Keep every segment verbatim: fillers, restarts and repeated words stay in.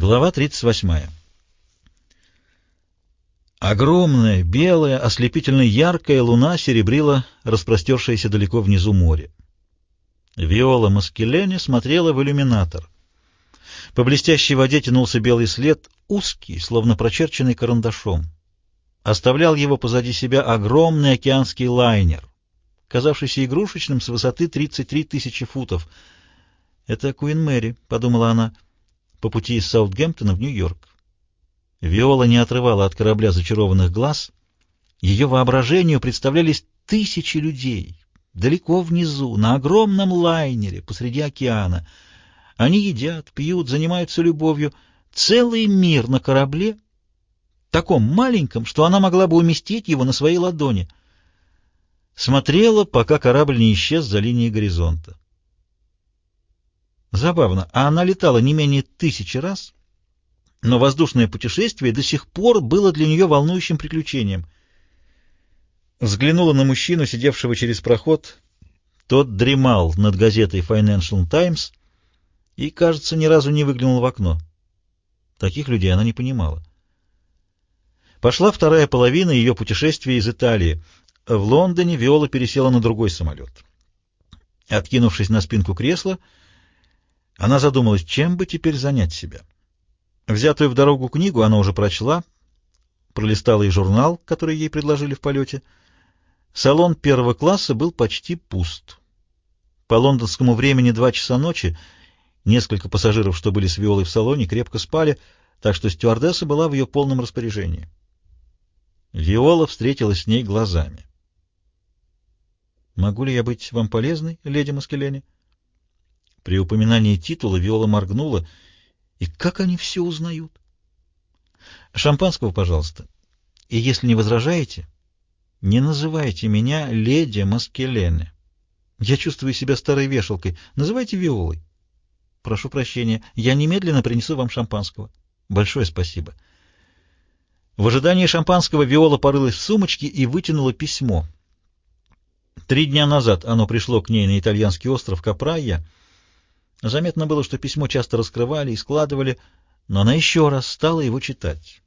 Глава тридцать восьмая. Огромная, белая, ослепительно яркая луна серебрила распростершееся далеко внизу море. Виола Маскеллени смотрела в иллюминатор. По блестящей воде тянулся белый след, узкий, словно прочерченный карандашом. Оставлял его позади себя огромный океанский лайнер, казавшийся игрушечным с высоты тридцать три тысячи футов. «Это Куин Мэри», — подумала она, по пути из Саутгемптона в Нью-Йорк. Виола не отрывала от корабля зачарованных глаз. Ее воображению представлялись тысячи людей, далеко внизу, на огромном лайнере, посреди океана. Они едят, пьют, занимаются любовью. Целый мир на корабле, таком маленьком, что она могла бы уместить его на своей ладони. Смотрела, пока корабль не исчез за линией горизонта. Забавно, а она летала не менее тысячи раз, но воздушное путешествие до сих пор было для нее волнующим приключением. Взглянула на мужчину, сидевшего через проход. Тот дремал над газетой Financial Times и, кажется, ни разу не выглянул в окно. Таких людей она не понимала. Пошла вторая половина ее путешествия из Италии. В Лондоне Виола пересела на другой самолет. Откинувшись на спинку кресла, она задумалась, чем бы теперь занять себя. Взятую в дорогу книгу она уже прочла, пролистала и журнал, который ей предложили в полете. Салон первого класса был почти пуст. По лондонскому времени два часа ночи. Несколько пассажиров, что были с Виолой в салоне, крепко спали, так что стюардесса была в ее полном распоряжении. Виола встретилась с ней глазами. «Могу ли я быть вам полезной, леди Маскеллени?» При упоминании титула Виола моргнула. И как они все узнают? «Шампанского, пожалуйста. И если не возражаете, не называйте меня леди Маскеллени. Я чувствую себя старой вешалкой. Называйте Виолой». «Прошу прощения, я немедленно принесу вам шампанского». «Большое спасибо». В ожидании шампанского Виола порылась в сумочке и вытянула письмо. Три дня назад оно пришло к ней на итальянский остров Капрайя. Заметно было, что письмо часто раскрывали и складывали, но она еще раз стала его читать.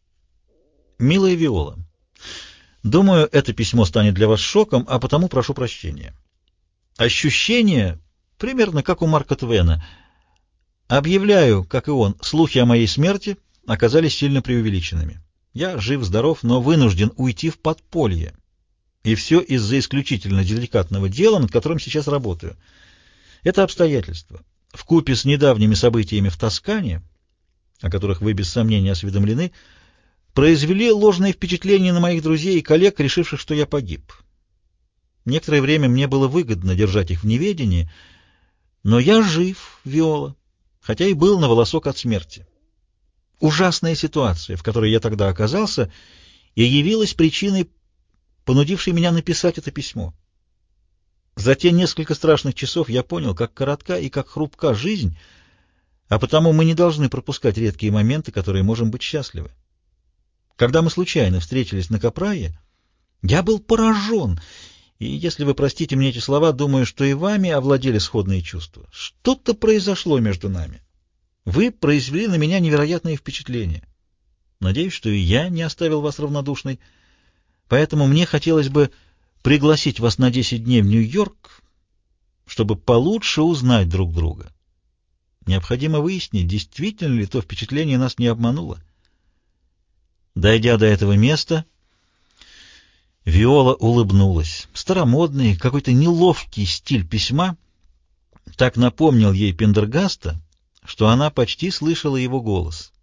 «Милая Виола, думаю, это письмо станет для вас шоком, а потому прошу прощения. Ощущение примерно как у Марка Твена. Объявляю, как и он, слухи о моей смерти оказались сильно преувеличенными. Я жив-здоров, но вынужден уйти в подполье. И все из-за исключительно деликатного дела, над которым сейчас работаю. Это обстоятельство, вкупе с недавними событиями в Тоскане, о которых вы без сомнения осведомлены, произвели ложное впечатление на моих друзей и коллег, решивших, что я погиб. Некоторое время мне было выгодно держать их в неведении, но я жив, Виола, хотя и был на волосок от смерти. Ужасная ситуация, в которой я тогда оказался, и явилась причиной, понудившей меня написать это письмо. За те несколько страшных часов я понял, как коротка и как хрупка жизнь, а потому мы не должны пропускать редкие моменты, которые можем быть счастливы. Когда мы случайно встретились на Капрайе, я был поражен, и, если вы простите мне эти слова, думаю, что и вами овладели сходные чувства. Что-то произошло между нами. Вы произвели на меня невероятное впечатление. Надеюсь, что и я не оставил вас равнодушной, поэтому мне хотелось бы пригласить вас на десять дней в Нью-Йорк, чтобы получше узнать друг друга. Необходимо выяснить, действительно ли то впечатление нас не обмануло. Дойдя до этого места, Виола улыбнулась. Старомодный, какой-то неловкий стиль письма так напомнил ей Пендергаста, что она почти слышала его голос.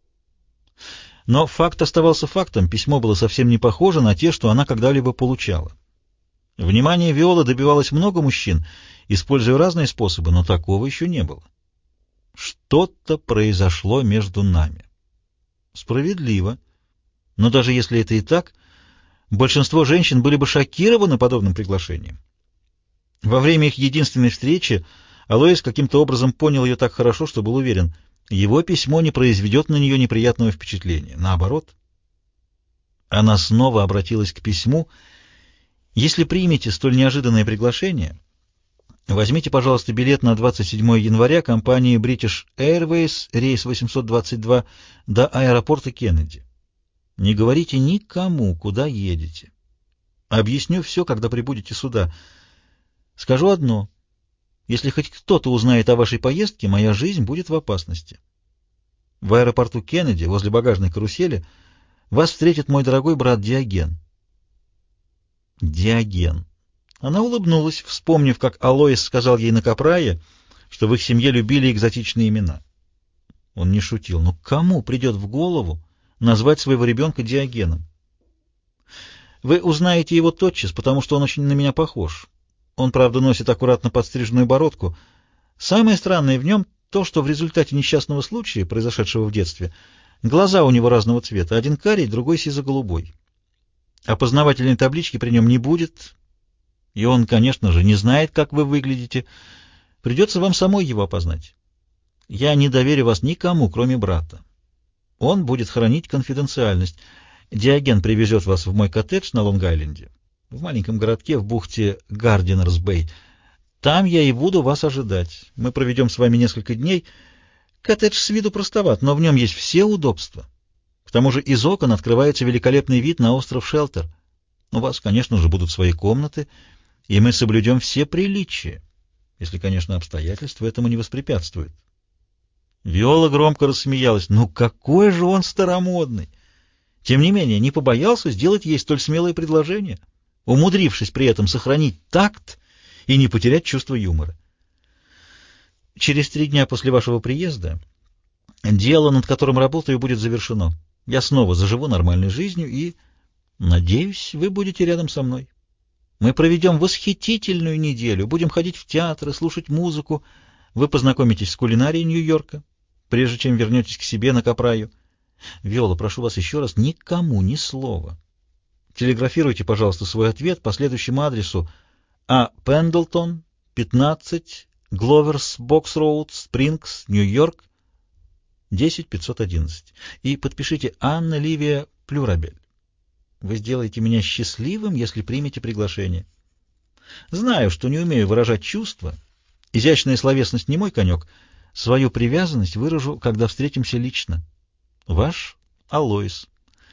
Но факт оставался фактом, письмо было совсем не похоже на те, что она когда-либо получала. Внимание Виолы добивалось много мужчин, используя разные способы, но такого еще не было. Что-то произошло между нами. Справедливо. Но даже если это и так, большинство женщин были бы шокированы подобным приглашением. Во время их единственной встречи Алоис каким-то образом понял ее так хорошо, что был уверен, его письмо не произведет на нее неприятного впечатления. Наоборот. Она снова обратилась к письму. «Если примете столь неожиданное приглашение, Возьмите, пожалуйста, билет на двадцать седьмое января компании British Airways, рейс восемьсот двадцать два, до аэропорта Кеннеди. Не говорите никому, куда едете. Объясню все, когда прибудете сюда. Скажу одно. Если хоть кто-то узнает о вашей поездке, моя жизнь будет в опасности. В аэропорту Кеннеди, возле багажной карусели, вас встретит мой дорогой брат Диоген. Диоген. Она улыбнулась, вспомнив, как Алоис сказал ей на Капрае, что в их семье любили экзотичные имена. Он не шутил. Но кому придет в голову назвать своего ребенка Диогеном? Вы узнаете его тотчас, потому что он очень на меня похож. Он, правда, носит аккуратно подстриженную бородку. Самое странное в нем то, что в результате несчастного случая, произошедшего в детстве, глаза у него разного цвета, один карий, другой сизо-голубой. Опознавательной таблички при нем не будет, и он, конечно же, не знает, как вы выглядите. Придется вам самой его опознать. Я не доверю вас никому, кроме брата. Он будет хранить конфиденциальность. Диоген привезет вас в мой коттедж на Лонг-Айленде, в маленьком городке в бухте Гардинерс-Бэй. Там я и буду вас ожидать. Мы проведем с вами несколько дней. Коттедж с виду простоват, но в нем есть все удобства. К тому же из окон открывается великолепный вид на остров Шелтер. У вас, конечно же, будут свои комнаты, и мы соблюдем все приличия, если, конечно, обстоятельства этому не воспрепятствуют. Виола громко рассмеялась. Ну какой же он старомодный! Тем не менее, не побоялся сделать ей столь смелое предложение, умудрившись при этом сохранить такт и не потерять чувство юмора. Через три дня после вашего приезда дело, над которым работаю, будет завершено. Я снова заживу нормальной жизнью и, надеюсь, вы будете рядом со мной. Мы проведем восхитительную неделю, будем ходить в театры, слушать музыку. Вы познакомитесь с кулинарией Нью-Йорка, прежде чем вернетесь к себе на Капраю. Виола, прошу вас еще раз, никому ни слова. Телеграфируйте, пожалуйста, свой ответ по следующему адресу: А. Пендлтон, пятнадцать, Гловерс Бокс Роуд, Спрингс, Нью-Йорк, десять пятьсот одиннадцать. И подпишите Анна Ливия Плюрабель. Вы сделаете меня счастливым, если примете приглашение. Знаю, что не умею выражать чувства. Изящная словесность не мой конек. Свою привязанность выражу, когда встретимся лично. Ваш Алоис.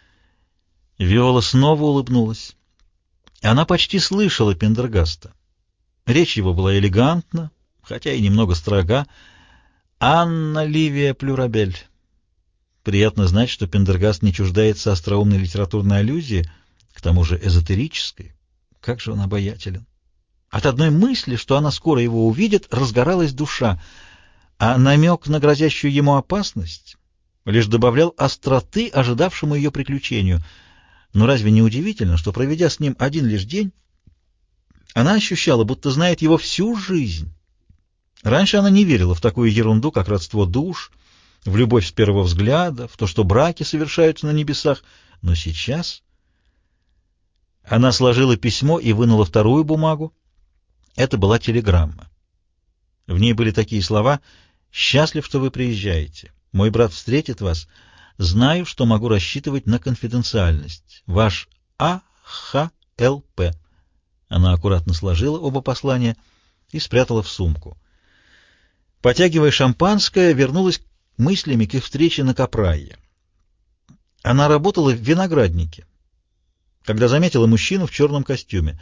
Виола снова улыбнулась. Она почти слышала Пендергаста. Речь его была элегантна, хотя и немного строга. Анна Ливия Плюрабель. Приятно знать, что Пендергаст не чуждается остроумной литературной аллюзии, к тому же эзотерической. Как же он обаятелен! От одной мысли, что она скоро его увидит, разгоралась душа, а намек на грозящую ему опасность лишь добавлял остроты ожидавшему ее приключению. Но разве не удивительно, что, проведя с ним один лишь день, она ощущала, будто знает его всю жизнь? Раньше она не верила в такую ерунду, как родство душ, в любовь с первого взгляда, в то, что браки совершаются на небесах, но сейчас она сложила письмо и вынула вторую бумагу. Это была телеграмма. В ней были такие слова: «Счастлив, что вы приезжаете. Мой брат встретит вас. Знаю, что могу рассчитывать на конфиденциальность. Ваш А. Х. Л. П.» Она аккуратно сложила оба послания и спрятала в сумку. Потягивая шампанское, вернулась мыслями к их встрече на Капрае. Она работала в винограднике, когда заметила мужчину в черном костюме.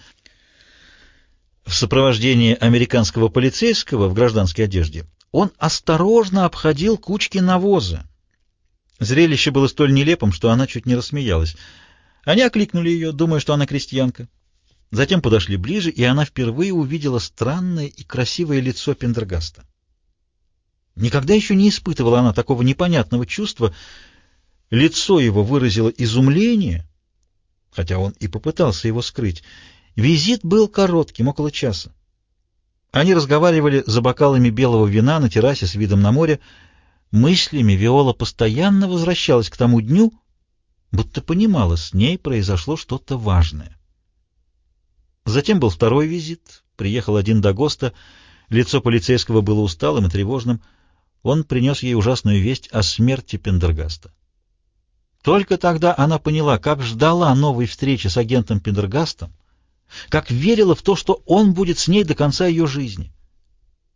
В сопровождении американского полицейского в гражданской одежде он осторожно обходил кучки навоза. Зрелище было столь нелепым, что она чуть не рассмеялась. Они окликнули ее, думая, что она крестьянка. Затем подошли ближе, и она впервые увидела странное и красивое лицо Пендергаста. Никогда еще не испытывала она такого непонятного чувства. Лицо его выразило изумление, хотя он и попытался его скрыть. Визит был коротким, около часа. Они разговаривали за бокалами белого вина на террасе с видом на море. Мыслями Виола постоянно возвращалась к тому дню, будто понимала, с ней произошло что-то важное. Затем был второй визит. Приехал один Дагоста. Лицо полицейского было усталым и тревожным. Он принес ей ужасную весть о смерти Пендергаста. Только тогда она поняла, как ждала новой встречи с агентом Пендергастом, как верила в то, что он будет с ней до конца ее жизни.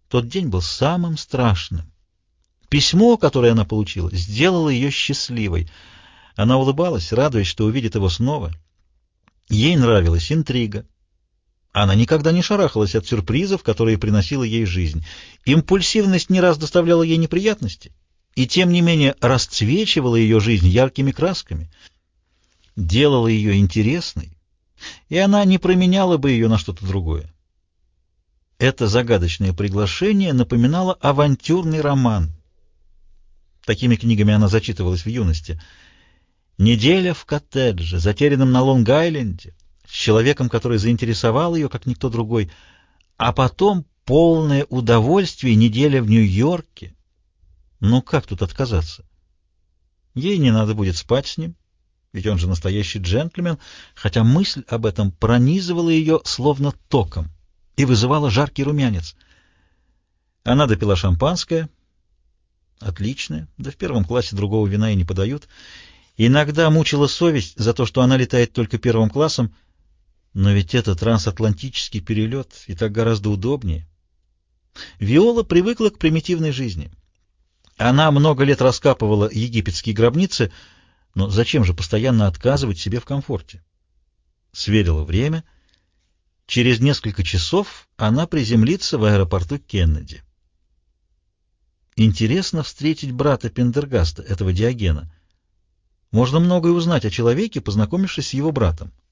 Тот день был самым страшным. Письмо, которое она получила, сделало ее счастливой. Она улыбалась, радуясь, что увидит его снова. Ей нравилась интрига. Она никогда не шарахалась от сюрпризов, которые приносила ей жизнь. Импульсивность не раз доставляла ей неприятности, и тем не менее расцвечивала ее жизнь яркими красками, делала ее интересной, и она не променяла бы ее на что-то другое. Это загадочное приглашение напоминало авантюрный роман. Такими книгами она зачитывалась в юности. Неделя в коттедже, затерянном на Лонг-Айленде, с человеком, который заинтересовал ее, как никто другой, а потом полное удовольствие неделя в Нью-Йорке. Ну как тут отказаться? Ей не надо будет спать с ним, ведь он же настоящий джентльмен, хотя мысль об этом пронизывала ее словно током и вызывала жаркий румянец. Она допила шампанское, отличное, да в первом классе другого вина и не подают. Иногда мучила совесть за то, что она летает только первым классом, но ведь это трансатлантический перелет, и так гораздо удобнее. Виола привыкла к примитивной жизни. Она много лет раскапывала египетские гробницы, но зачем же постоянно отказывать себе в комфорте? Сверила время. Через несколько часов она приземлится в аэропорту Кеннеди. Интересно встретить брата Пендергаста, этого Диогена. Можно многое узнать о человеке, познакомившись с его братом.